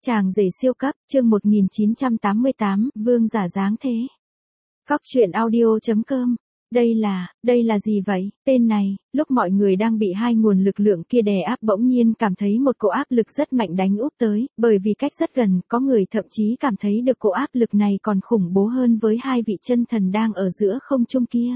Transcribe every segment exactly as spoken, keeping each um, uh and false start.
Chàng rể siêu cấp, chương một nghìn chín trăm tám mươi tám, vương giả dáng thế. Góc truyện audio chấm com. Đây là, đây là gì vậy? Tên này, lúc mọi người đang bị hai nguồn lực lượng kia đè áp bỗng nhiên cảm thấy một cỗ áp lực rất mạnh đánh úp tới, bởi vì cách rất gần, có người thậm chí cảm thấy được cỗ áp lực này còn khủng bố hơn với hai vị chân thần đang ở giữa không trung kia.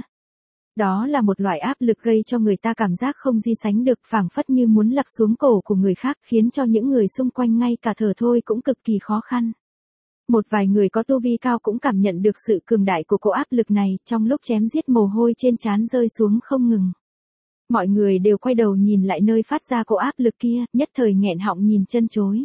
Đó là một loại áp lực gây cho người ta cảm giác không di sánh được, phảng phất như muốn lặc xuống cổ của người khác, khiến cho những người xung quanh ngay cả thở thôi cũng cực kỳ khó khăn. Một vài người có tu vi cao cũng cảm nhận được sự cường đại của cỗ áp lực này, trong lúc chém giết mồ hôi trên trán rơi xuống không ngừng. Mọi người đều quay đầu nhìn lại nơi phát ra cỗ áp lực kia, nhất thời nghẹn họng nhìn chân chối.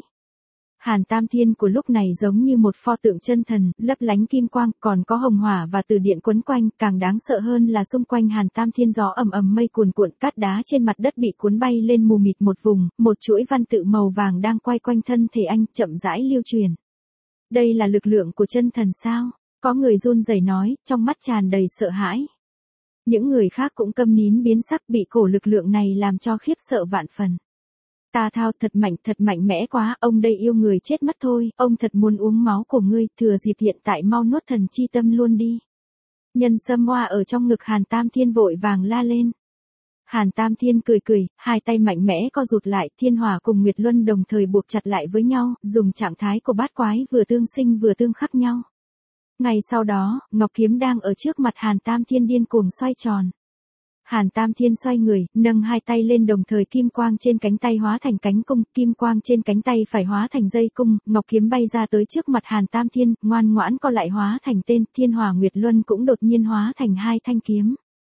Hàn Tam Thiên của lúc này giống như một pho tượng chân thần, lấp lánh kim quang, còn có hồng hỏa và từ điện quấn quanh, càng đáng sợ hơn là xung quanh Hàn Tam Thiên gió ầm ầm mây cuồn cuộn, cát đá trên mặt đất bị cuốn bay lên mù mịt một vùng, một chuỗi văn tự màu vàng đang quay quanh thân thể anh, chậm rãi lưu truyền. Đây là lực lượng của chân thần sao? Có người run rẩy nói, trong mắt tràn đầy sợ hãi. Những người khác cũng câm nín biến sắc, bị cổ lực lượng này làm cho khiếp sợ vạn phần. Ta thao, thật mạnh, thật mạnh mẽ quá, ông đây yêu người chết mất thôi, ông thật muốn uống máu của ngươi, thừa dịp hiện tại mau nuốt thần chi tâm luôn đi. Nhân sâm hoa ở trong ngực Hàn Tam Thiên vội vàng la lên. Hàn Tam Thiên cười cười, hai tay mạnh mẽ co rụt lại, thiên hỏa cùng Nguyệt Luân đồng thời buộc chặt lại với nhau, dùng trạng thái của bát quái vừa tương sinh vừa tương khắc nhau. Ngay sau đó, ngọc kiếm đang ở trước mặt Hàn Tam Thiên điên cuồng xoay tròn. Hàn Tam Thiên xoay người, nâng hai tay lên đồng thời kim quang trên cánh tay hóa thành cánh cung, kim quang trên cánh tay phải hóa thành dây cung, ngọc kiếm bay ra tới trước mặt Hàn Tam Thiên, ngoan ngoãn co lại hóa thành tên, thiên hỏa Nguyệt Luân cũng đột nhiên hóa thành hai thanh kiếm.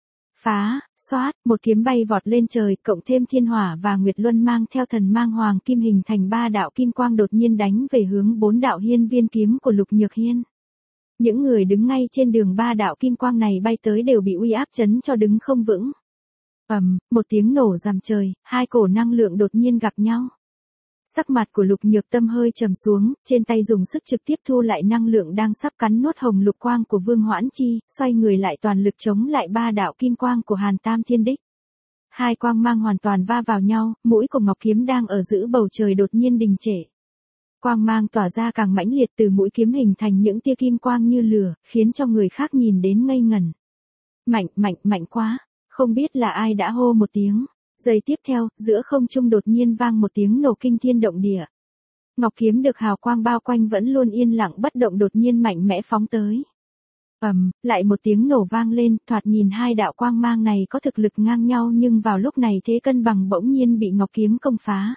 Phá, xoát, một kiếm bay vọt lên trời, cộng thêm thiên hỏa và Nguyệt Luân mang theo thần mang hoàng kim hình thành ba đạo kim quang đột nhiên đánh về hướng bốn đạo hiên viên kiếm của Lục Nhược Hiên. Những người đứng ngay trên đường ba đạo kim quang này bay tới đều bị uy áp chấn cho đứng không vững. Ầm, um, một tiếng nổ rầm trời, hai cổ năng lượng đột nhiên gặp nhau. Sắc mặt của Lục Nhược Tâm hơi trầm xuống, trên tay dùng sức trực tiếp thu lại năng lượng đang sắp cắn nuốt hồng lục quang của Vương Hoãn Chi, xoay người lại toàn lực chống lại ba đạo kim quang của Hàn Tam Thiên đích. Hai quang mang hoàn toàn va vào nhau, mũi của ngọc kiếm đang ở giữa bầu trời đột nhiên đình trệ. Quang mang tỏa ra càng mãnh liệt, từ mũi kiếm hình thành những tia kim quang như lửa, khiến cho người khác nhìn đến ngây ngẩn. Mạnh, mạnh, mạnh quá, không biết là ai đã hô một tiếng. Giây tiếp theo, giữa không trung đột nhiên vang một tiếng nổ kinh thiên động địa. Ngọc kiếm được hào quang bao quanh vẫn luôn yên lặng bất động đột nhiên mạnh mẽ phóng tới. Ầm, um, lại một tiếng nổ vang lên, thoạt nhìn hai đạo quang mang này có thực lực ngang nhau nhưng vào lúc này thế cân bằng bỗng nhiên bị Ngọc kiếm công phá.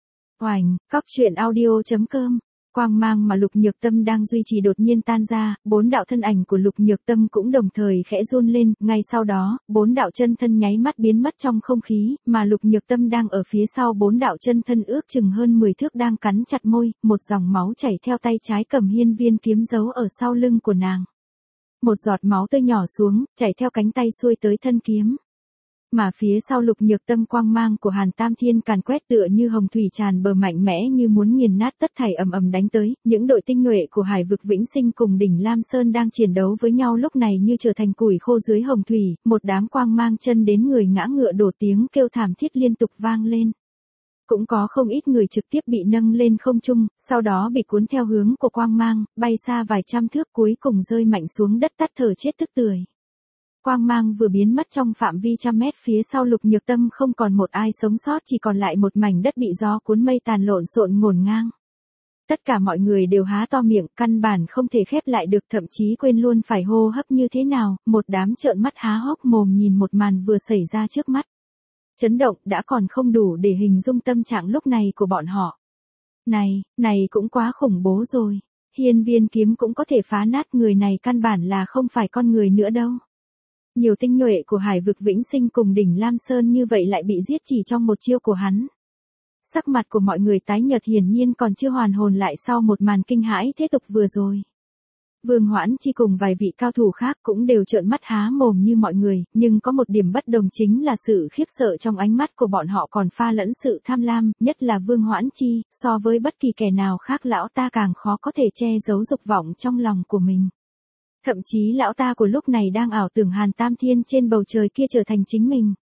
Oành, góc truyện audio chấm com. Quang mang mà Lục Nhược Tâm đang duy trì đột nhiên tan ra, bốn đạo thân ảnh của Lục Nhược Tâm cũng đồng thời khẽ run lên, ngay sau đó, bốn đạo chân thân nháy mắt biến mất trong không khí, mà Lục Nhược Tâm đang ở phía sau bốn đạo chân thân ước chừng hơn mười thước đang cắn chặt môi, một dòng máu chảy theo tay trái cầm hiên viên kiếm giấu ở sau lưng của nàng. Một giọt máu tươi nhỏ xuống, chảy theo cánh tay xuôi tới thân kiếm. Mà phía sau Lục Nhược Tâm quang mang của Hàn Tam Thiên càn quét tựa như hồng thủy tràn bờ mạnh mẽ như muốn nghiền nát tất thảy ầm ầm đánh tới, những đội tinh nhuệ của Hải vực Vĩnh Sinh cùng đỉnh Lam Sơn đang chiến đấu với nhau lúc này như trở thành củi khô dưới hồng thủy, một đám quang mang chân đến người ngã ngựa đổ tiếng kêu thảm thiết liên tục vang lên. Cũng có không ít người trực tiếp bị nâng lên không trung, sau đó bị cuốn theo hướng của quang mang, bay xa vài trăm thước cuối cùng rơi mạnh xuống đất tắt thở chết tức tưởi. Quang mang vừa biến mất trong phạm vi trăm mét phía sau Lục Nhược Tâm không còn một ai sống sót, chỉ còn lại một mảnh đất bị gió cuốn mây tàn lộn xộn ngổn ngang. Tất cả mọi người đều há to miệng, căn bản không thể khép lại được, thậm chí quên luôn phải hô hấp như thế nào, một đám trợn mắt há hốc mồm nhìn một màn vừa xảy ra trước mắt. Chấn động đã còn không đủ để hình dung tâm trạng lúc này của bọn họ. Này, này cũng quá khủng bố rồi, hiên viên kiếm cũng có thể phá nát, người này căn bản là không phải con người nữa đâu. Nhiều tinh nhuệ của Hải vực Vĩnh Sinh cùng đỉnh Lam Sơn như vậy lại bị giết chỉ trong một chiêu của hắn. Sắc mặt của mọi người tái nhợt, hiển nhiên còn chưa hoàn hồn lại sau một màn kinh hãi thế tục vừa rồi. Vương Hoãn Chi cùng vài vị cao thủ khác cũng đều trợn mắt há mồm như mọi người, nhưng có một điểm bất đồng chính là sự khiếp sợ trong ánh mắt của bọn họ còn pha lẫn sự tham lam, nhất là Vương Hoãn Chi, so với bất kỳ kẻ nào khác lão ta càng khó có thể che giấu dục vọng trong lòng của mình. Thậm chí lão ta của lúc này đang ảo tưởng Hàn Tam Thiên trên bầu trời kia trở thành chính mình.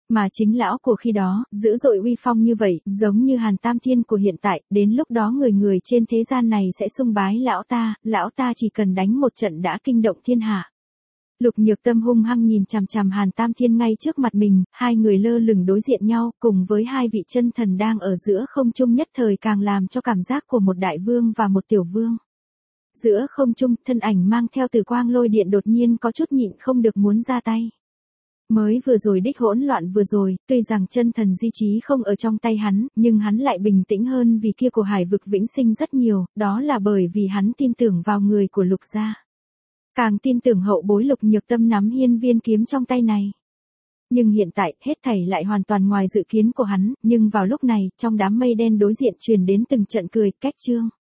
Mà chính lão của khi đó, dữ dội uy phong như vậy, giống như Hàn Tam Thiên của hiện tại, đến lúc đó người người trên thế gian này sẽ sung bái lão ta, lão ta chỉ cần đánh một trận đã kinh động thiên hạ. Lục Nhược Tâm hung hăng nhìn chằm chằm Hàn Tam Thiên ngay trước mặt mình, hai người lơ lửng đối diện nhau, cùng với hai vị chân thần đang ở giữa không trung nhất thời càng làm cho cảm giác của một đại vương và một tiểu vương. Giữa không trung, thân ảnh mang theo từ quang lôi điện đột nhiên có chút nhịn không được muốn ra tay. Mới vừa rồi đích hỗn loạn vừa rồi, tuy rằng chân thần di trí không ở trong tay hắn, nhưng hắn lại bình tĩnh hơn vì kia của hải vực vĩnh sinh rất nhiều, đó là bởi vì hắn tin tưởng vào người của Lục gia. Càng tin tưởng hậu bối Lục Nhược Tâm nắm hiên viên kiếm trong tay này. Nhưng hiện tại, hết thảy lại hoàn toàn ngoài dự kiến của hắn, nhưng vào lúc này, trong đám mây đen đối diện truyền đến từng trận cười, cách trương.